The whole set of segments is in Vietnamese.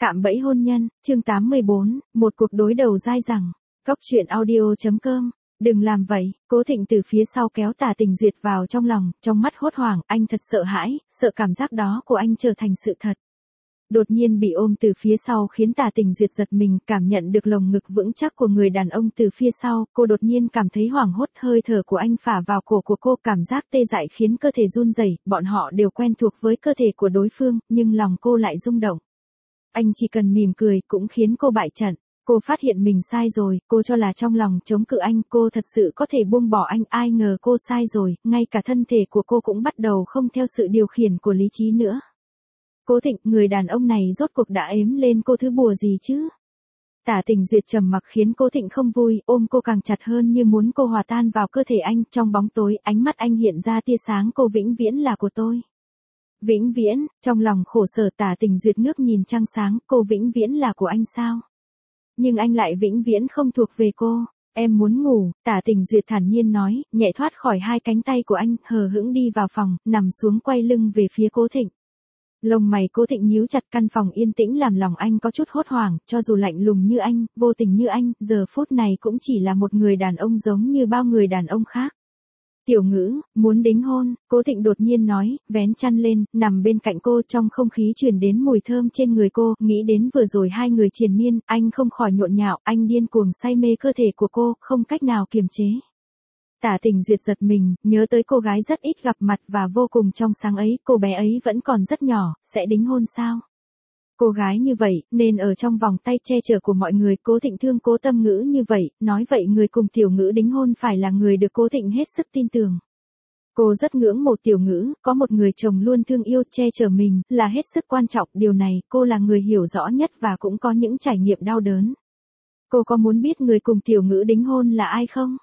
Cạm bẫy hôn nhân, chương 84, một cuộc đối đầu dai dẳng. Cóc truyện audio.com. Đừng làm vậy, Cố Thịnh từ phía sau kéo Tả Tình Duyệt vào trong lòng, trong mắt hốt hoảng, anh thật sợ hãi, sợ cảm giác đó của anh trở thành sự thật. Đột nhiên bị ôm từ phía sau khiến Tả Tình Duyệt giật mình, cảm nhận được lồng ngực vững chắc của người đàn ông từ phía sau, cô đột nhiên cảm thấy hoảng hốt, hơi thở của anh phả vào cổ của cô, cảm giác tê dại khiến cơ thể run rẩy, bọn họ đều quen thuộc với cơ thể của đối phương, nhưng lòng cô lại rung động. Anh chỉ cần mỉm cười cũng khiến cô bại trận. Cô phát hiện mình sai rồi, cô cho là trong lòng chống cự anh, cô thật sự có thể buông bỏ anh, ai ngờ cô sai rồi, ngay cả thân thể của cô cũng bắt đầu không theo sự điều khiển của lý trí nữa. Cố Thịnh, người đàn ông này rốt cuộc đã ếm lên cô thứ bùa gì chứ? Tả Tình Duyệt trầm mặc khiến Cố Thịnh không vui, ôm cô càng chặt hơn như muốn cô hòa tan vào cơ thể anh, trong bóng tối, ánh mắt anh hiện ra tia sáng, cô vĩnh viễn là của tôi. Vĩnh viễn, trong lòng khổ sở Tả Tình Duyệt ngước nhìn trăng sáng, cô vĩnh viễn là của anh sao? Nhưng anh lại vĩnh viễn không thuộc về cô. Em muốn ngủ, Tả Tình Duyệt thản nhiên nói, nhẹ thoát khỏi hai cánh tay của anh, hờ hững đi vào phòng, nằm xuống quay lưng về phía Cố Thịnh. Lông mày Cố Thịnh nhíu chặt, căn phòng yên tĩnh làm lòng anh có chút hốt hoảng, cho dù lạnh lùng như anh, vô tình như anh, giờ phút này cũng chỉ là một người đàn ông giống như bao người đàn ông khác. Tiểu Ngữ, muốn đính hôn, Cố Thịnh đột nhiên nói, vén chăn lên, nằm bên cạnh cô, trong không khí truyền đến mùi thơm trên người cô, nghĩ đến vừa rồi hai người triền miên, anh không khỏi nhộn nhạo, anh điên cuồng say mê cơ thể của cô, không cách nào kiềm chế. Tả Tình Duyệt giật mình, nhớ tới cô gái rất ít gặp mặt và vô cùng trong sáng ấy, cô bé ấy vẫn còn rất nhỏ, sẽ đính hôn sao? Cô gái như vậy, nên ở trong vòng tay che chở của mọi người, Cố Thịnh thương Cố Tâm Ngữ như vậy, nói vậy người cùng Tiểu Ngữ đính hôn phải là người được Cố Thịnh hết sức tin tưởng. Cô rất ngưỡng mộ Tiểu Ngữ, có một người chồng luôn thương yêu che chở mình, là hết sức quan trọng, điều này, cô là người hiểu rõ nhất và cũng có những trải nghiệm đau đớn. Cô có muốn biết người cùng Tiểu Ngữ đính hôn là ai không?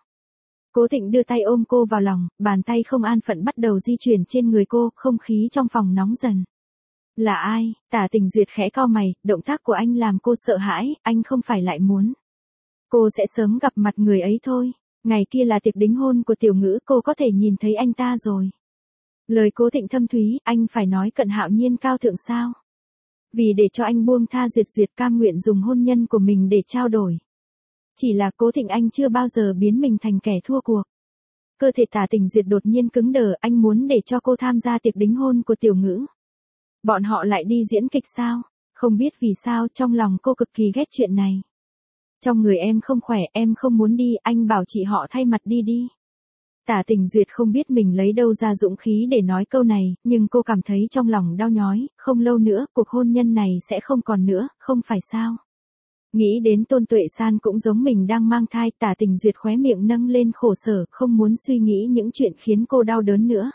Cố Thịnh đưa tay ôm cô vào lòng, bàn tay không an phận bắt đầu di chuyển trên người cô, không khí trong phòng nóng dần. Là ai? Tả Tình Duyệt khẽ cau mày, động tác của anh làm cô sợ hãi, anh không phải lại muốn. Cô sẽ sớm gặp mặt người ấy thôi. Ngày kia là tiệc đính hôn của Tiểu Ngữ, cô có thể nhìn thấy anh ta rồi. Lời Cố Thịnh thâm thúy, anh phải nói Cận Hạo Nhiên cao thượng sao? Vì để cho anh buông tha Duyệt cam nguyện dùng hôn nhân của mình để trao đổi. Chỉ là Cố Thịnh anh chưa bao giờ biến mình thành kẻ thua cuộc. Cơ thể Tả Tình Duyệt đột nhiên cứng đờ, anh muốn để cho cô tham gia tiệc đính hôn của Tiểu Ngữ. Bọn họ lại đi diễn kịch sao? Không biết vì sao trong lòng cô cực kỳ ghét chuyện này. Trong người em không khỏe, em không muốn đi, anh bảo chị họ thay mặt đi đi. Tả Tình Duyệt không biết mình lấy đâu ra dũng khí để nói câu này, nhưng cô cảm thấy trong lòng đau nhói, không lâu nữa, cuộc hôn nhân này sẽ không còn nữa, không phải sao? Nghĩ đến Tôn Tuệ San cũng giống mình đang mang thai, Tả Tình Duyệt khóe miệng nâng lên khổ sở, không muốn suy nghĩ những chuyện khiến cô đau đớn nữa.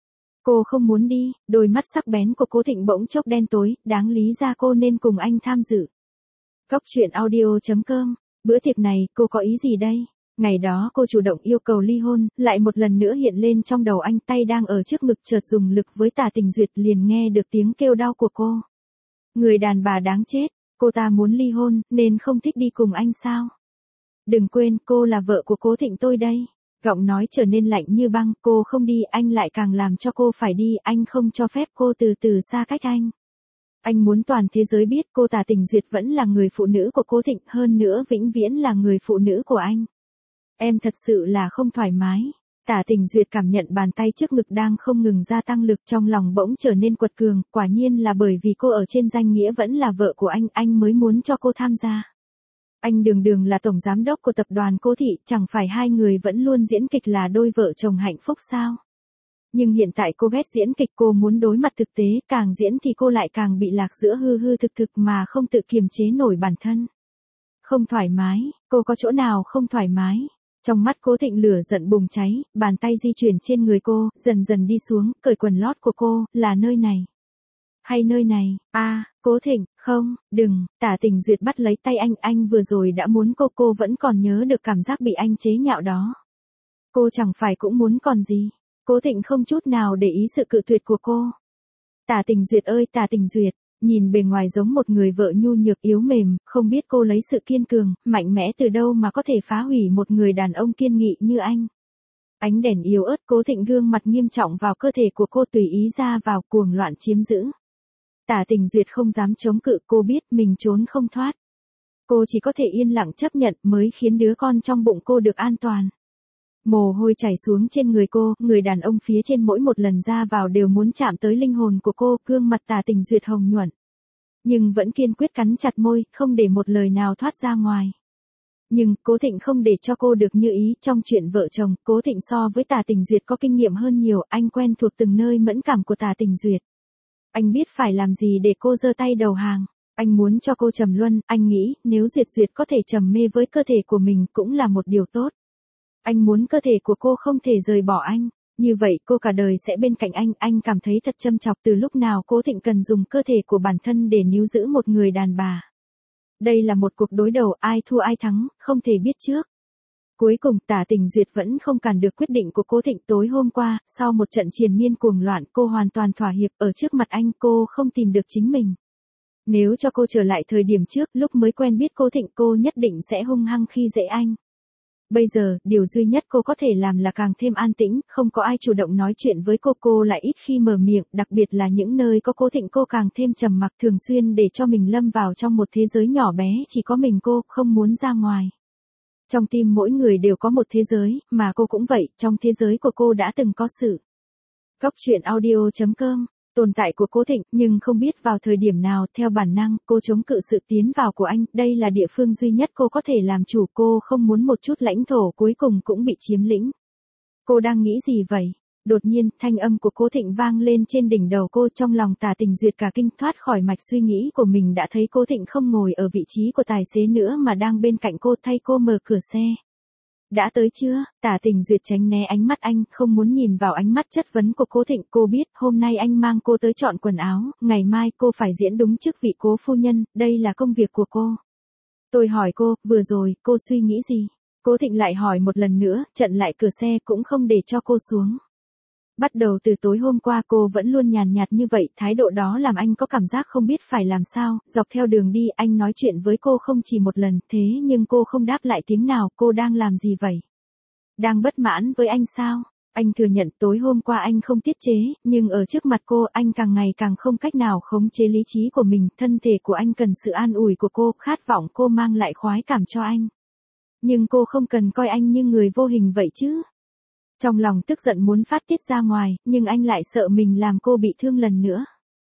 Cô không muốn đi, đôi mắt sắc bén của Cố Thịnh bỗng chốc đen tối, đáng lý ra cô nên cùng anh tham dự. Cóc truyện audio.com, bữa tiệc này, cô có ý gì đây? Ngày đó cô chủ động yêu cầu ly hôn, lại một lần nữa hiện lên trong đầu anh, tay đang ở trước ngực chợt dùng lực với Tả Tình Duyệt, liền nghe được tiếng kêu đau của cô. Người đàn bà đáng chết, cô ta muốn ly hôn, nên không thích đi cùng anh sao? Đừng quên, cô là vợ của Cố Thịnh tôi đây. Giọng nói trở nên lạnh như băng, cô không đi, anh lại càng làm cho cô phải đi, anh không cho phép cô từ từ xa cách anh. Anh muốn toàn thế giới biết cô Tả Tình Duyệt vẫn là người phụ nữ của Cố Thịnh, hơn nữa vĩnh viễn là người phụ nữ của anh. Em thật sự là không thoải mái. Tả Tình Duyệt cảm nhận bàn tay trước ngực đang không ngừng gia tăng lực, trong lòng bỗng trở nên quật cường, quả nhiên là bởi vì cô ở trên danh nghĩa vẫn là vợ của anh mới muốn cho cô tham gia. Anh đường là tổng giám đốc của tập đoàn Cố Thị, chẳng phải hai người vẫn luôn diễn kịch là đôi vợ chồng hạnh phúc sao? Nhưng hiện tại cô ghét diễn kịch, cô muốn đối mặt thực tế, càng diễn thì cô lại càng bị lạc giữa hư hư thực mà không tự kiềm chế nổi bản thân. Không thoải mái, cô có chỗ nào không thoải mái? Trong mắt Cố Thịnh lửa giận bùng cháy, bàn tay di chuyển trên người cô, dần dần đi xuống, cởi quần lót của cô, là nơi này. Hay nơi này, Cố Thịnh, không, đừng, Tả Tình Duyệt bắt lấy tay anh vừa rồi đã muốn cô vẫn còn nhớ được cảm giác bị anh chế nhạo đó. Cô chẳng phải cũng muốn còn gì. Cố Thịnh không chút nào để ý sự cự tuyệt của cô. Tả Tình Duyệt ơi Tả Tình Duyệt, nhìn bề ngoài giống một người vợ nhu nhược yếu mềm, không biết cô lấy sự kiên cường, mạnh mẽ từ đâu mà có thể phá hủy một người đàn ông kiên nghị như anh. Ánh đèn yếu ớt, Cố Thịnh gương mặt nghiêm trọng vào cơ thể của cô, tùy ý ra vào, cuồng loạn chiếm giữ. Tả Tình Duyệt không dám chống cự, cô biết mình trốn không thoát. Cô chỉ có thể yên lặng chấp nhận mới khiến đứa con trong bụng cô được an toàn. Mồ hôi chảy xuống trên người cô, người đàn ông phía trên mỗi một lần ra vào đều muốn chạm tới linh hồn của cô, gương mặt Tả Tình Duyệt hồng nhuận. Nhưng vẫn kiên quyết cắn chặt môi, không để một lời nào thoát ra ngoài. Nhưng, Cố Thịnh không để cho cô được như ý, trong chuyện vợ chồng, Cố Thịnh so với Tả Tình Duyệt có kinh nghiệm hơn nhiều, anh quen thuộc từng nơi mẫn cảm của Tả Tình Duyệt. Anh biết phải làm gì để cô giơ tay đầu hàng. Anh muốn cho cô trầm luân, anh nghĩ, nếu Duyệt có thể trầm mê với cơ thể của mình cũng là một điều tốt. Anh muốn cơ thể của cô không thể rời bỏ anh. Như vậy cô cả đời sẽ bên cạnh anh cảm thấy thật châm chọc từ lúc nào Cố Thịnh cần dùng cơ thể của bản thân để níu giữ một người đàn bà. Đây là một cuộc đối đầu, ai thua ai thắng, không thể biết trước. Cuối cùng Tả Tình Duyệt vẫn không cản được quyết định của Cố Thịnh. Tối hôm qua, sau một trận triền miên cuồng loạn, cô hoàn toàn thỏa hiệp, ở trước mặt anh cô không tìm được chính mình. Nếu cho cô trở lại thời điểm trước, lúc mới quen biết Cố Thịnh, cô nhất định sẽ hung hăng khi dễ anh. Bây giờ, điều duy nhất cô có thể làm là càng thêm an tĩnh, không có ai chủ động nói chuyện với cô lại ít khi mở miệng, đặc biệt là những nơi có Cố Thịnh cô càng thêm trầm mặc, thường xuyên để cho mình lâm vào trong một thế giới nhỏ bé, chỉ có mình cô, không muốn ra ngoài. Trong tim mỗi người đều có một thế giới, mà cô cũng vậy, trong thế giới của cô đã từng có sự. Góc truyện audio.com, tồn tại của Cố Thịnh, nhưng không biết vào thời điểm nào, theo bản năng, cô chống cự sự tiến vào của anh, đây là địa phương duy nhất cô có thể làm chủ, cô không muốn một chút lãnh thổ cuối cùng cũng bị chiếm lĩnh. Cô đang nghĩ gì vậy? Đột nhiên, thanh âm của Cố Thịnh vang lên trên đỉnh đầu cô, trong lòng Tả Tình Duyệt cả kinh, thoát khỏi mạch suy nghĩ của mình, đã thấy Cố Thịnh không ngồi ở vị trí của tài xế nữa mà đang bên cạnh cô, thay cô mở cửa xe. Đã tới chưa? Tả Tình Duyệt tránh né ánh mắt anh, không muốn nhìn vào ánh mắt chất vấn của Cố Thịnh. Cô biết, hôm nay anh mang cô tới chọn quần áo, ngày mai cô phải diễn đúng chức vị cố phu nhân, đây là công việc của cô. Tôi hỏi cô, vừa rồi, cô suy nghĩ gì? Cố Thịnh lại hỏi một lần nữa, chặn lại cửa xe cũng không để cho cô xuống. Bắt đầu từ tối hôm qua cô vẫn luôn nhàn nhạt như vậy, thái độ đó làm anh có cảm giác không biết phải làm sao. Dọc theo đường đi anh nói chuyện với cô không chỉ một lần, thế nhưng cô không đáp lại tiếng nào. Cô đang làm gì vậy? Đang bất mãn với anh sao? Anh thừa nhận tối hôm qua anh không tiết chế, nhưng ở trước mặt cô anh càng ngày càng không cách nào khống chế lý trí của mình. Thân thể của anh cần sự an ủi của cô, khát vọng cô mang lại khoái cảm cho anh. Nhưng cô không cần coi anh như người vô hình vậy chứ. Trong lòng tức giận muốn phát tiết ra ngoài, nhưng anh lại sợ mình làm cô bị thương lần nữa.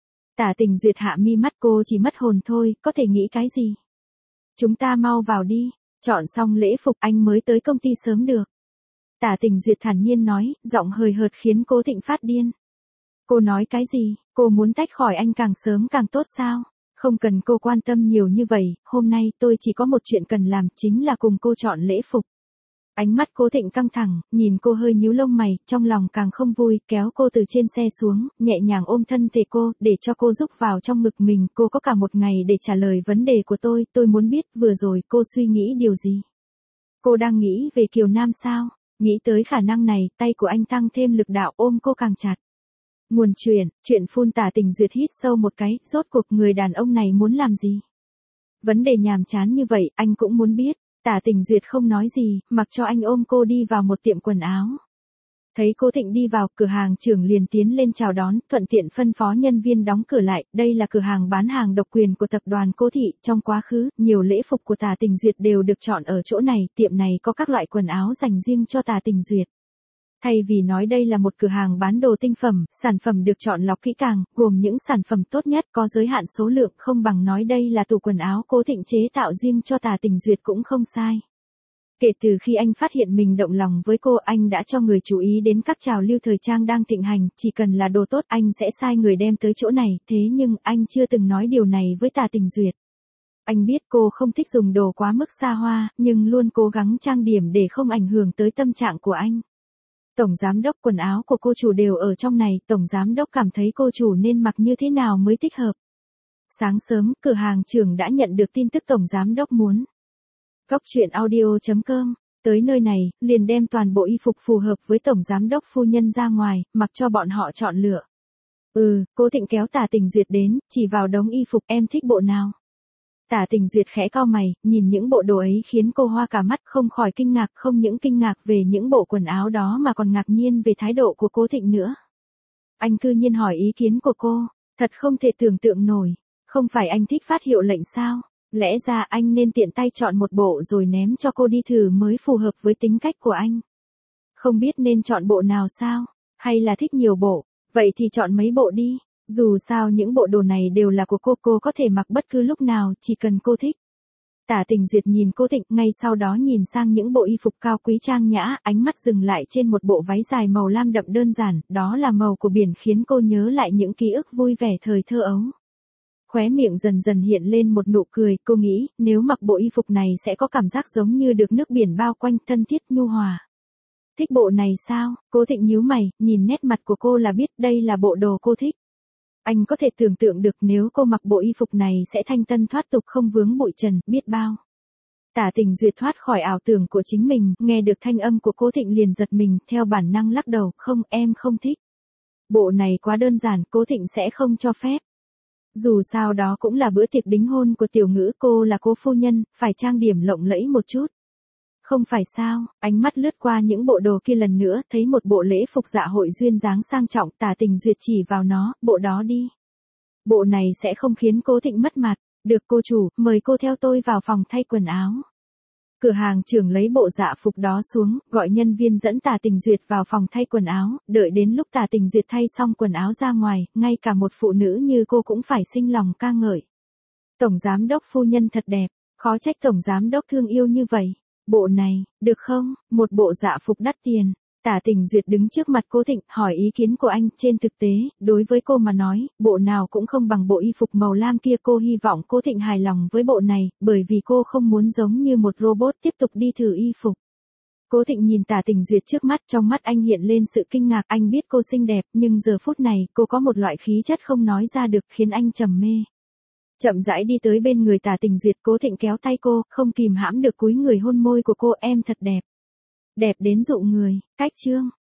Tả Tình Duyệt hạ mi mắt, cô chỉ mất hồn thôi, có thể nghĩ cái gì? Chúng ta mau vào đi, chọn xong lễ phục anh mới tới công ty sớm được. Tả Tình Duyệt thản nhiên nói, giọng hời hợt khiến Cố Thịnh phát điên. Cô nói cái gì? Cô muốn tách khỏi anh càng sớm càng tốt sao? Không cần cô quan tâm nhiều như vậy, hôm nay tôi chỉ có một chuyện cần làm, chính là cùng cô chọn lễ phục. Ánh mắt Cố Thịnh căng thẳng, nhìn cô hơi nhíu lông mày, trong lòng càng không vui, kéo cô từ trên xe xuống, nhẹ nhàng ôm thân thể cô, để cho cô rúc vào trong ngực mình. Cô có cả một ngày để trả lời vấn đề của tôi muốn biết vừa rồi cô suy nghĩ điều gì. Cô đang nghĩ về Kiều Nam sao? Nghĩ tới khả năng này, tay của anh tăng thêm lực đạo, ôm cô càng chặt. Nguồn chuyện phun. Tả Tình Duyệt hít sâu một cái, rốt cuộc người đàn ông này muốn làm gì? Vấn đề nhàm chán như vậy, anh cũng muốn biết. Tả Tình Duyệt không nói gì, mặc cho anh ôm cô đi vào một tiệm quần áo. Thấy Cố Thịnh đi vào, cửa hàng trưởng liền tiến lên chào đón, thuận tiện phân phó nhân viên đóng cửa lại. Đây là cửa hàng bán hàng độc quyền của tập đoàn Cố Thị. Trong quá khứ, nhiều lễ phục của Tả Tình Duyệt đều được chọn ở chỗ này. Tiệm này có các loại quần áo dành riêng cho Tả Tình Duyệt. Thay vì nói đây là một cửa hàng bán đồ tinh phẩm, sản phẩm được chọn lọc kỹ càng, gồm những sản phẩm tốt nhất, có giới hạn số lượng, không bằng nói đây là tủ quần áo Cố Thịnh chế tạo riêng cho Tả Tình Duyệt cũng không sai. Kể từ khi anh phát hiện mình động lòng với cô, anh đã cho người chú ý đến các trào lưu thời trang đang thịnh hành, chỉ cần là đồ tốt anh sẽ sai người đem tới chỗ này, thế nhưng anh chưa từng nói điều này với Tả Tình Duyệt. Anh biết cô không thích dùng đồ quá mức xa hoa, nhưng luôn cố gắng trang điểm để không ảnh hưởng tới tâm trạng của anh. Tổng giám đốc, quần áo của cô chủ đều ở trong này, tổng giám đốc cảm thấy cô chủ nên mặc như thế nào mới thích hợp. Sáng sớm, cửa hàng trưởng đã nhận được tin tức tổng giám đốc muốn. Góc truyện audio.com, tới nơi này, liền đem toàn bộ y phục phù hợp với tổng giám đốc phu nhân ra ngoài, mặc cho bọn họ chọn lựa. Cố Thịnh kéo Tả Tình Duyệt đến, chỉ vào đống y phục, em thích bộ nào? Tả Tình Duyệt khẽ cau mày, nhìn những bộ đồ ấy khiến cô hoa cả mắt, không khỏi kinh ngạc, không những kinh ngạc về những bộ quần áo đó mà còn ngạc nhiên về thái độ của Cố Thịnh nữa. Anh cư nhiên hỏi ý kiến của cô. Thật không thể tưởng tượng nổi. Không phải anh thích phát hiệu lệnh sao? Lẽ ra anh nên tiện tay chọn một bộ rồi ném cho cô đi thử mới phù hợp với tính cách của anh. Không biết nên chọn bộ nào sao? Hay là thích nhiều bộ? Vậy thì chọn mấy bộ đi. Dù sao những bộ đồ này đều là của cô có thể mặc bất cứ lúc nào, chỉ cần cô thích. Tả Tình Duyệt nhìn Cố Thịnh, ngay sau đó nhìn sang những bộ y phục cao quý trang nhã, ánh mắt dừng lại trên một bộ váy dài màu lam đậm đơn giản, đó là màu của biển khiến cô nhớ lại những ký ức vui vẻ thời thơ ấu. Khóe miệng dần dần hiện lên một nụ cười, cô nghĩ, nếu mặc bộ y phục này sẽ có cảm giác giống như được nước biển bao quanh, thân thiết nhu hòa. Thích bộ này sao? Cố Thịnh nhíu mày, nhìn nét mặt của cô là biết đây là bộ đồ cô thích. Anh có thể tưởng tượng được nếu cô mặc bộ y phục này sẽ thanh tân thoát tục không vướng bụi trần, biết bao. Tả Tình Duyệt thoát khỏi ảo tưởng của chính mình, nghe được thanh âm của Cố Thịnh liền giật mình, theo bản năng lắc đầu, không, em không thích. Bộ này quá đơn giản, Cố Thịnh sẽ không cho phép. Dù sao đó cũng là bữa tiệc đính hôn của Tiểu Ngữ, cô là cố phu nhân, phải trang điểm lộng lẫy một chút. Không phải sao? Ánh mắt lướt qua những bộ đồ kia lần nữa, thấy một bộ lễ phục dạ hội duyên dáng sang trọng, Tả Tình Duyệt chỉ vào nó, bộ đó đi. Bộ này sẽ không khiến Cố Thịnh mất mặt. Được cô chủ, mời cô theo tôi vào phòng thay quần áo. Cửa hàng trưởng lấy bộ dạ phục đó xuống, gọi nhân viên dẫn Tả Tình Duyệt vào phòng thay quần áo, đợi đến lúc Tả Tình Duyệt thay xong quần áo ra ngoài, ngay cả một phụ nữ như cô cũng phải sinh lòng ca ngợi. Tổng giám đốc phu nhân thật đẹp, khó trách tổng giám đốc thương yêu như vậy. Bộ này, được không? Một bộ dạ phục đắt tiền. Tả Tình Duyệt đứng trước mặt Cố Thịnh, hỏi ý kiến của anh. Trên thực tế, đối với cô mà nói, bộ nào cũng không bằng bộ y phục màu lam kia. Cô hy vọng Cố Thịnh hài lòng với bộ này, bởi vì cô không muốn giống như một robot tiếp tục đi thử y phục. Cố Thịnh nhìn Tả Tình Duyệt trước mắt, trong mắt anh hiện lên sự kinh ngạc. Anh biết cô xinh đẹp, nhưng giờ phút này, cô có một loại khí chất không nói ra được, khiến anh trầm mê. Chậm rãi đi tới bên người Tả Tình Duyệt, Cố Thịnh kéo tay cô, không kìm hãm được cúi người hôn môi của cô. Em thật đẹp. Đẹp đến dụ người. Cách chương